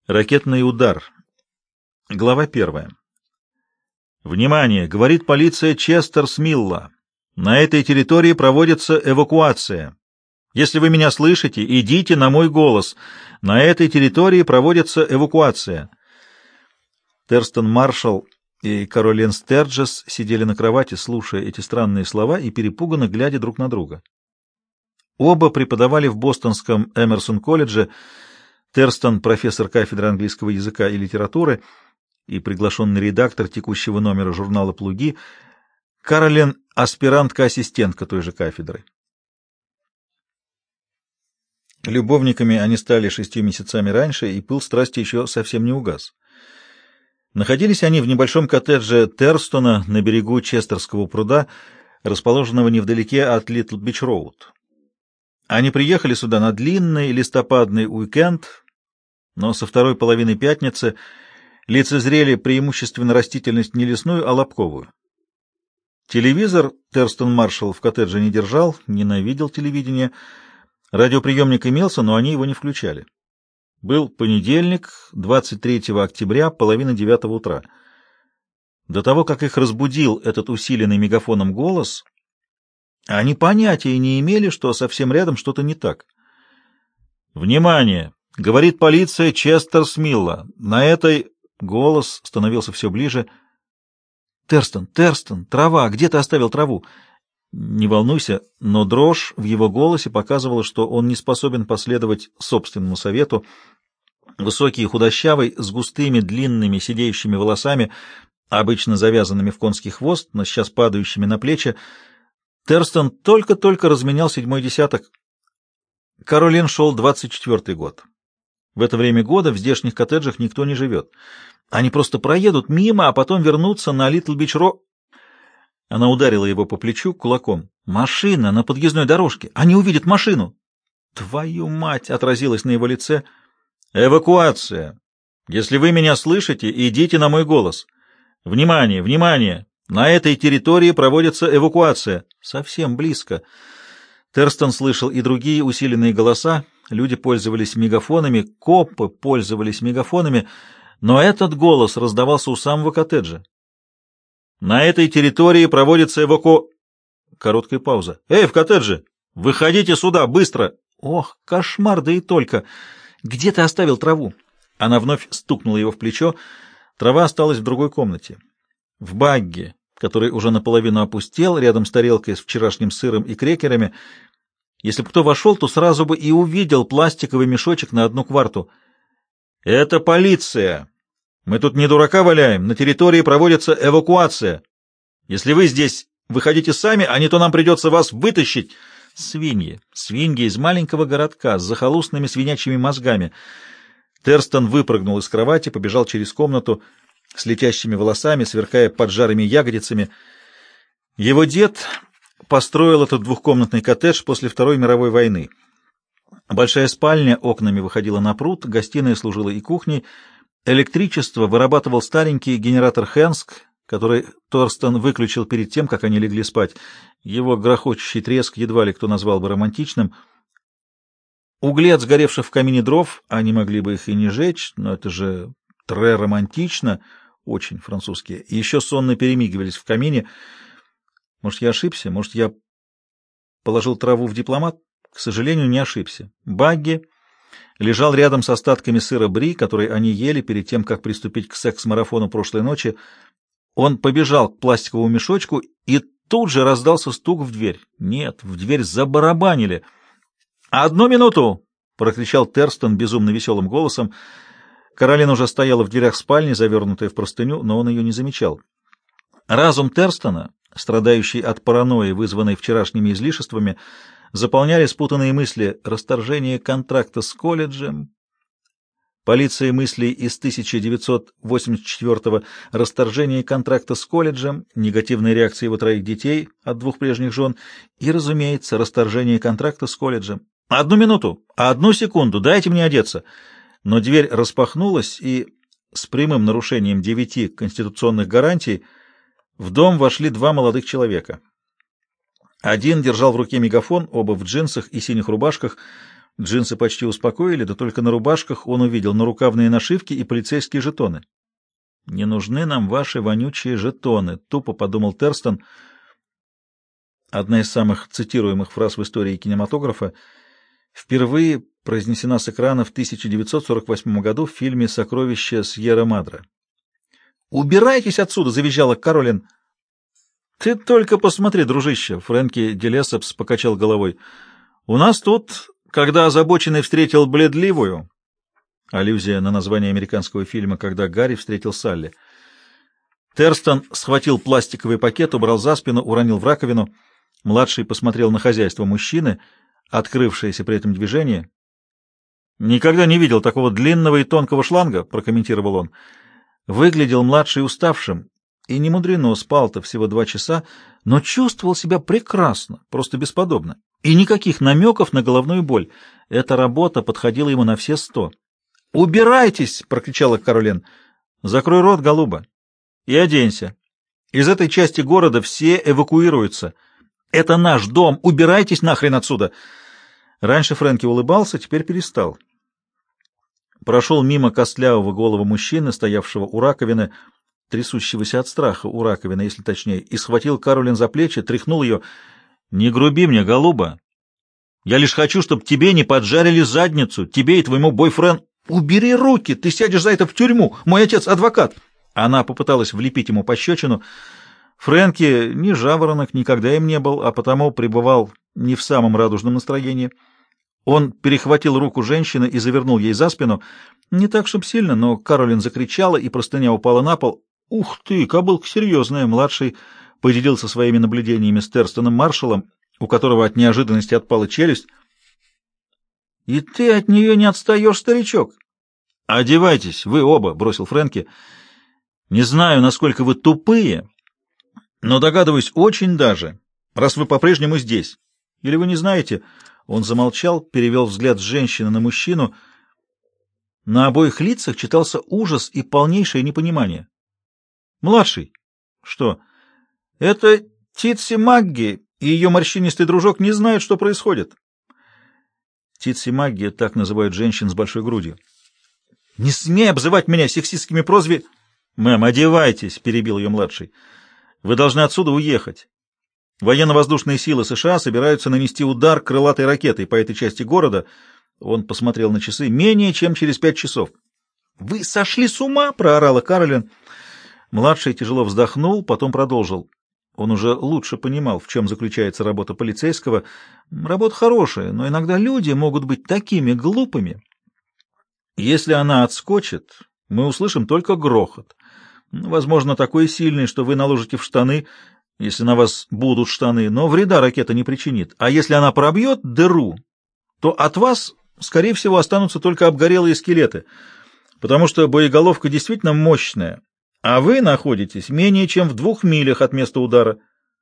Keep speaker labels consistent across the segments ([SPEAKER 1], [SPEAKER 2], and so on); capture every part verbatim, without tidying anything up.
[SPEAKER 1] Ракетный удар. Глава первая. Внимание! Говорит полиция Честерс-Милла. На этой территории проводится эвакуация. Если вы меня слышите, идите на мой голос. На этой территории проводится эвакуация. Терстон Маршалл и Каролин Стерджес сидели на кровати, слушая эти странные слова и перепуганно глядя друг на друга. Оба преподавали в бостонском Эмерсон-колледже. Терстон — профессор кафедры английского языка и литературы и приглашенный редактор текущего номера журнала «Плуги», Каролин — аспирантка-ассистентка той же кафедры. Любовниками они стали шестью месяцами раньше, и пыл страсти еще совсем не угас. Находились они в небольшом коттедже Терстона на берегу Честерского пруда, расположенного невдалеке от Литл-Бич-Роуд. Они приехали сюда на длинный листопадный уикенд, но со второй половины пятницы лицезрели преимущественно растительность не лесную, а лобковую. Телевизор Терстон Маршалл в коттедже не держал, ненавидел телевидение. Радиоприемник имелся, но они его не включали. Был понедельник, двадцать третьего октября, половина девятого утра. До того, как их разбудил этот усиленный мегафоном голос, они понятия не имели, что совсем рядом что-то не так. «Внимание! Говорит полиция Честерс-Милла. На этой...» Голос становился все ближе. «Терстон, Терстон, трава! Где ты оставил траву?» «Не волнуйся», но дрожь в его голосе показывала, что он не способен последовать собственному совету. Высокий и худощавый, с густыми, длинными, сидеющими волосами, обычно завязанными в конский хвост, но сейчас падающими на плечи, Терстон только-только разменял седьмой десяток. Каролин шел двадцать четвертый год. В это время года в здешних коттеджах никто не живет. Они просто проедут мимо, а потом вернутся на Литл-Бич-Роуд. Она ударила его по плечу кулаком. «Машина на подъездной дорожке! Они увидят машину!» «Твою мать!» — отразилась на его лице. «Эвакуация! Если вы меня слышите, идите на мой голос. Внимание! Внимание! На этой территории проводится эвакуация!» Совсем близко. Терстон слышал и другие усиленные голоса. Люди пользовались мегафонами, копы пользовались мегафонами, но этот голос раздавался у самого коттеджа. «На этой территории проводится эваку...» Короткая пауза. «Эй, в коттедже! Выходите сюда, быстро!» «Ох, кошмар, да и только! Где ты оставил траву?» Она вновь стукнула его в плечо. Трава осталась в другой комнате. В багги, который уже наполовину опустел, рядом с тарелкой с вчерашним сыром и крекерами. Если бы кто вошел, то сразу бы и увидел пластиковый мешочек на одну кварту. «Это полиция! Мы тут не дурака валяем, на территории проводится эвакуация. Если вы здесь выходите сами, а не то нам придется вас вытащить». Свиньи, свиньи из маленького городка с захолустными свинячьими мозгами. Терстон выпрыгнул из кровати, побежал через комнату с летящими волосами, сверкая поджарыми ягодицами. Его дед построил этот двухкомнатный коттедж после Второй мировой войны. Большая спальня окнами выходила на пруд, гостиная служила и кухней. Электричество вырабатывал старенький генератор Хенск, который Терстон выключил перед тем, как они легли спать. Его грохочущий треск едва ли кто назвал бы романтичным. Угли от сгоревших в камине дров, они могли бы их и не жечь, но это же тре романтично, очень французские, и еще сонно перемигивались в камине. Может, я ошибся? Может, я положил траву в дипломат? К сожалению, не ошибся. Багги лежал рядом с остатками сыра бри, который они ели перед тем, как приступить к секс-марафону прошлой ночи. Он побежал к пластиковому мешочку, и тут же раздался стук в дверь. Нет, в дверь забарабанили. «Одну минуту!» — прокричал Терстон безумно веселым голосом. Каролин уже стояла в дверях спальни, завернутая в простыню, но он ее не замечал. Разум Терстона, страдающий от паранойи, вызванной вчерашними излишествами, заполняли спутанные мысли: расторжение контракта с колледжем, полиция мыслей из тысяча девятьсот восемьдесят четвёртого, расторжение контракта с колледжем, негативная реакция его троих детей от двух прежних жен и, разумеется, расторжение контракта с колледжем. «Одну минуту! Одну секунду! Дайте мне одеться!» Но дверь распахнулась, и с прямым нарушением девяти конституционных гарантий в дом вошли два молодых человека. Один держал в руке мегафон, оба в джинсах и синих рубашках. Джинсы почти успокоили, да только на рубашках он увидел нарукавные нашивки и полицейские жетоны. «Не нужны нам ваши вонючие жетоны», — тупо подумал Терстон. Одна из самых цитируемых фраз в истории кинематографа впервые произнесена с экрана в тысяча девятьсот сорок восьмом году в фильме «Сокровища Сьерра-Мадре». «Убирайтесь отсюда!» — завизжала Каролин. «Ты только посмотри, дружище!» — Фрэнки Делесепс покачал головой. «У нас тут, когда озабоченный встретил бледливую...» Аллюзия на название американского фильма «Когда Гарри встретил Салли». Терстон схватил пластиковый пакет, убрал за спину, уронил в раковину. Младший посмотрел на хозяйство мужчины, открывшееся при этом движение. «Никогда не видел такого длинного и тонкого шланга», — прокомментировал он. Выглядел младший уставшим, и не мудрено, спал-то всего два часа, но чувствовал себя прекрасно, просто бесподобно. И никаких намеков на головную боль. Эта работа подходила ему на все сто. «Убирайтесь!» — прокричала Каролин. «Закрой рот, голуба, и оденься. Из этой части города все эвакуируются. Это наш дом! Убирайтесь нахрен отсюда!» Раньше Фрэнки улыбался, теперь перестал. Прошел мимо костлявого голого мужчины, стоявшего у раковины, трясущегося от страха у раковины, если точнее, и схватил Каролин за плечи, тряхнул ее. «Не груби мне, голуба! Я лишь хочу, чтобы тебе не поджарили задницу, тебе и твоему бойфренду. Убери руки, ты сядешь за это в тюрьму, мой отец адвокат!» Она попыталась влепить ему пощечину. Фрэнки ни жаворонок никогда им не был, а потому пребывал не в самом радужном настроении. Он перехватил руку женщины и завернул ей за спину. Не так, чтоб сильно, но Каролин закричала, и простыня упала на пол. «Ух ты, кобылка серьезная!» Младший поделился своими наблюдениями с Терстоном Маршалом, у которого от неожиданности отпала челюсть. «И ты от нее не отстаешь, старичок!» «Одевайтесь, вы оба!» — бросил Фрэнки. «Не знаю, насколько вы тупые, но догадываюсь очень даже, раз вы по-прежнему здесь. Или вы не знаете?» Он замолчал, перевел взгляд с женщины на мужчину. На обоих лицах читался ужас и полнейшее непонимание. «Младший!» «Что?» «Это Титси Магги и ее морщинистый дружок не знают, что происходит». Титси Магги — так называют женщин с большой грудью. «Не смей обзывать меня сексистскими прозвищами!» «Мэм, одевайтесь!» — перебил ее младший. «Вы должны отсюда уехать. Военно-воздушные силы США собираются нанести удар крылатой ракетой по этой части города». Он посмотрел на часы. «Менее чем через пять часов». «Вы сошли с ума!» — проорала Каролин. Младший тяжело вздохнул, потом продолжил. Он уже лучше понимал, в чем заключается работа полицейского. Работа хорошая, но иногда люди могут быть такими глупыми. Если она отскочит, мы услышим только грохот. Возможно, такой сильный, что вы наложите в штаны, если на вас будут штаны, но вреда ракета не причинит. А если она пробьет дыру, то от вас, скорее всего, останутся только обгорелые скелеты, потому что боеголовка действительно мощная, а вы находитесь менее чем в двух милях от места удара.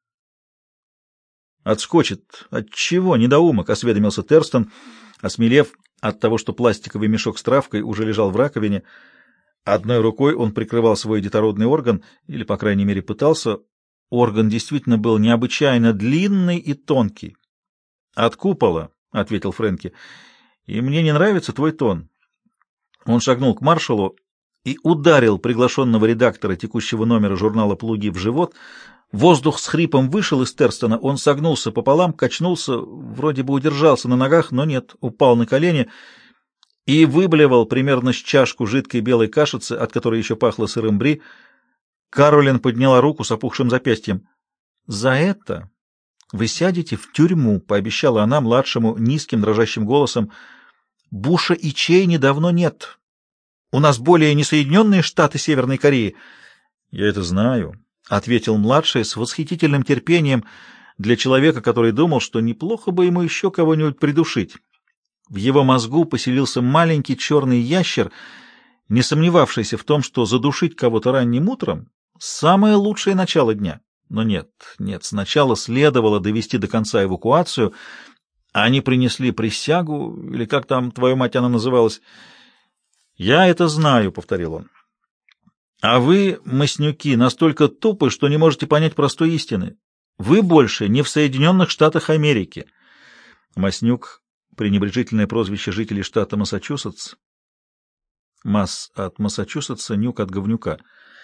[SPEAKER 1] «Отскочит. От чего, недоумок?» — осведомился Терстон, осмелев от того, что пластиковый мешок с травкой уже лежал в раковине. Одной рукой он прикрывал свой детородный орган, или, по крайней мере, пытался. Орган действительно был необычайно длинный и тонкий. «От купола», — ответил Фрэнки, — «и мне не нравится твой тон». Он шагнул к маршалу и ударил приглашенного редактора текущего номера журнала «Плуги» в живот. Воздух с хрипом вышел из Терстона, он согнулся пополам, качнулся, вроде бы удержался на ногах, но нет, упал на колени и выблевал примерно с чашку жидкой белой кашицы, от которой еще пахло сырым бри. Каролин подняла руку с опухшим запястьем. «За это вы сядете в тюрьму», — пообещала она младшему низким дрожащим голосом. «Буша и Чейни давно нет. У нас более не Соединенные Штаты Северной Кореи». «Я это знаю», — ответил младший с восхитительным терпением для человека, который думал, что неплохо бы ему еще кого-нибудь придушить. В его мозгу поселился маленький черный ящер, не сомневавшийся в том, что задушить кого-то ранним утром — самое лучшее начало дня. Но нет, нет, сначала следовало довести до конца эвакуацию. Они принесли присягу, или как там, твою мать, она называлась. «Я это знаю», — повторил он. «А вы, маснюки, настолько тупы, что не можете понять простой истины. Вы больше не в Соединенных Штатах Америки». Маснюк пренебрежительное прозвище жителей штата Массачусетс. Масс от Массачусетса, Нюк от говнюка.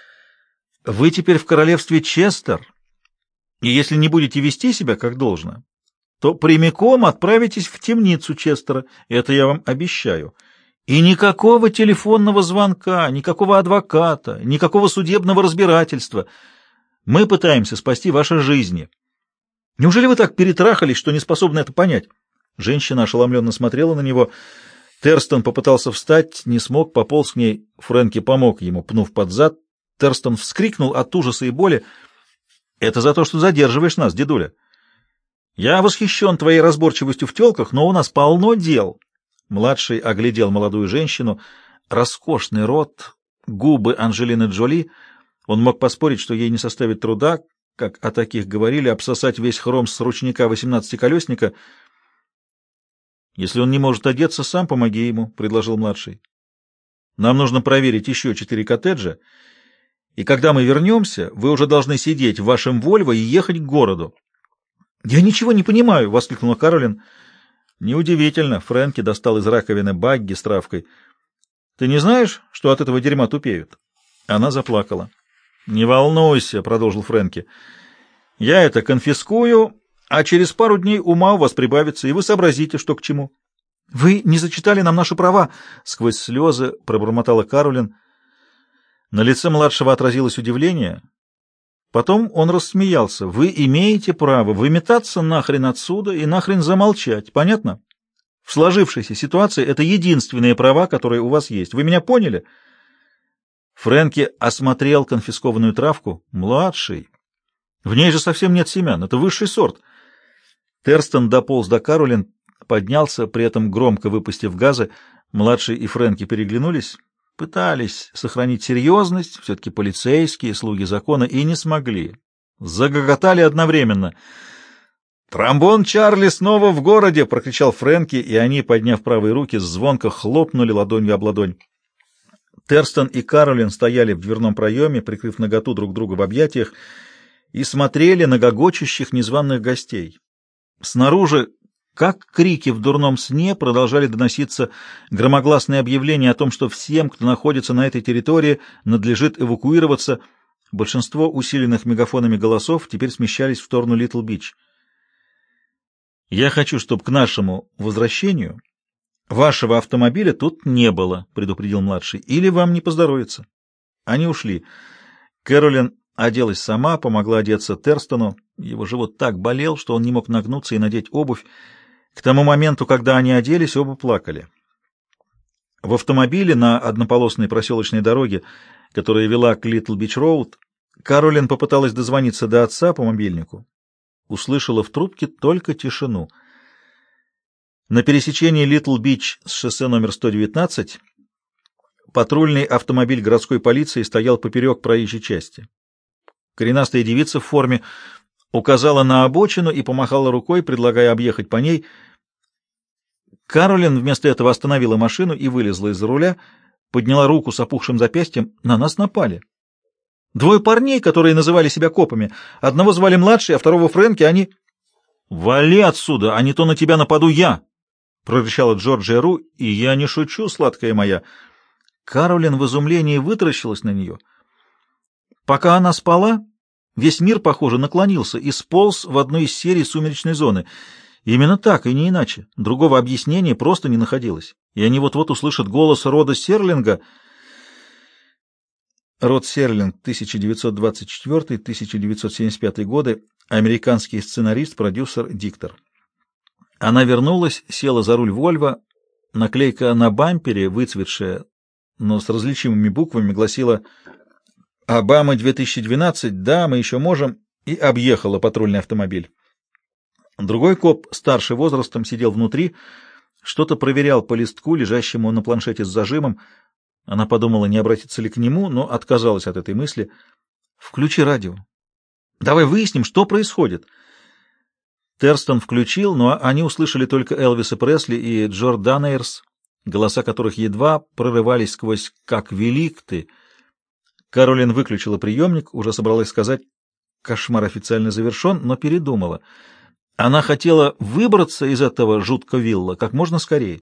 [SPEAKER 1] Вы теперь в королевстве Честер, и если не будете вести себя как должно, то прямиком отправитесь в темницу Честера, это я вам обещаю. И никакого телефонного звонка, никакого адвоката, никакого судебного разбирательства. Мы пытаемся спасти ваши жизни. Неужели вы так перетрахались, что не способны это понять? Женщина ошеломленно смотрела на него. Терстон попытался встать, не смог, пополз к ней. Фрэнки помог ему, пнув под зад. Терстон вскрикнул от ужаса и боли. «Это за то, что задерживаешь нас, дедуля. Я восхищен твоей разборчивостью в тёлках, но у нас полно дел». Младший оглядел молодую женщину. Роскошный рот, губы Анджелины Джоли. Он мог поспорить, что ей не составит труда, как о таких говорили, обсосать весь хром с ручника восемнадцатиколесника. «Если он не может одеться, сам помоги ему», — предложил младший. «Нам нужно проверить еще четыре коттеджа, и когда мы вернемся, вы уже должны сидеть в вашем Вольво и ехать к городу». «Я ничего не понимаю», — воскликнула Каролин. «Неудивительно», — Фрэнки достал из раковины багги с травкой. «Ты не знаешь, что от этого дерьма тупеют?» Она заплакала. «Не волнуйся», — продолжил Фрэнки. «Я это конфискую, а через пару дней ума у вас прибавится, и вы сообразите, что к чему». «Вы не зачитали нам наши права», — сквозь слезы пробормотала Каролин. На лице младшего отразилось удивление. Потом он рассмеялся. «Вы имеете право выметаться нахрен отсюда и нахрен замолчать, понятно? В сложившейся ситуации это единственные права, которые у вас есть. Вы меня поняли?» Фрэнки осмотрел конфискованную травку. «Младший. В ней же совсем нет семян. Это высший сорт». Терстон дополз до Каролин, поднялся, при этом громко выпустив газы. Младший и Фрэнки переглянулись. Пытались сохранить серьезность, все-таки полицейские, слуги закона, и не смогли. Загоготали одновременно. «Тромбон Чарли снова в городе!» — прокричал Фрэнки, и они, подняв правые руки, звонко хлопнули ладонью об ладонь. Терстон и Каролин стояли в дверном проеме, прикрыв наготу друг друга в объятиях, и смотрели на гогочущих незваных гостей. Снаружи, как крики в дурном сне, продолжали доноситься громогласные объявления о том, что всем, кто находится на этой территории, надлежит эвакуироваться. Большинство усиленных мегафонами голосов теперь смещались в сторону Литл-Бич. «Я хочу, чтобы к нашему возвращению вашего автомобиля тут не было», — предупредил младший, — «или вам не поздоровится». Они ушли. Кэролин оделась сама, помогла одеться Терстону. Его живот так болел, что он не мог нагнуться и надеть обувь. К тому моменту, когда они оделись, оба плакали. В автомобиле на однополосной проселочной дороге, которая вела к Литл-Бич-Роуд, Каролин попыталась дозвониться до отца по мобильнику. Услышала в трубке только тишину. На пересечении Литл-Бич с шоссе номер сто девятнадцать патрульный автомобиль городской полиции стоял поперек проезжей части. Коренастая девица в форме указала на обочину и помахала рукой, предлагая объехать по ней. Каролин вместо этого остановила машину и вылезла из-за руля, подняла руку с опухшим запястьем. На нас напали. Двое парней, которые называли себя копами. Одного звали Младший, а второго Фрэнки. Они... «Вали отсюда, а не то на тебя нападу я!» — прорычала Джорджия Ру, — «и я не шучу, сладкая моя». Каролин в изумлении вытаращилась на нее. Пока она спала, весь мир, похоже, наклонился и сполз в одну из серий «Сумеречной зоны». Именно так, и не иначе. Другого объяснения просто не находилось. И они вот-вот услышат голос Рода Серлинга. Род Серлинг, тысяча девятьсот двадцать четвёртый — тысяча девятьсот семьдесят пятый годы, американский сценарист, продюсер, диктор. Она вернулась, села за руль Вольво. Наклейка на бампере, выцветшая, но с различимыми буквами, гласила «Обама две тысячи двенадцать, да, мы еще можем», и объехала патрульный автомобиль. Другой коп, старше возрастом, сидел внутри, что-то проверял по листку, лежащему на планшете с зажимом. Она подумала, не обратиться ли к нему, но отказалась от этой мысли. «Включи радио. Давай выясним, что происходит». Терстон включил, но они услышали только Элвиса Пресли и Джорданейрс, голоса которых едва прорывались сквозь «Как велик ты». Каролин выключила приемник, уже собралась сказать «Кошмар официально завершен», но передумала. Она хотела выбраться из этого жуткого вилла как можно скорее.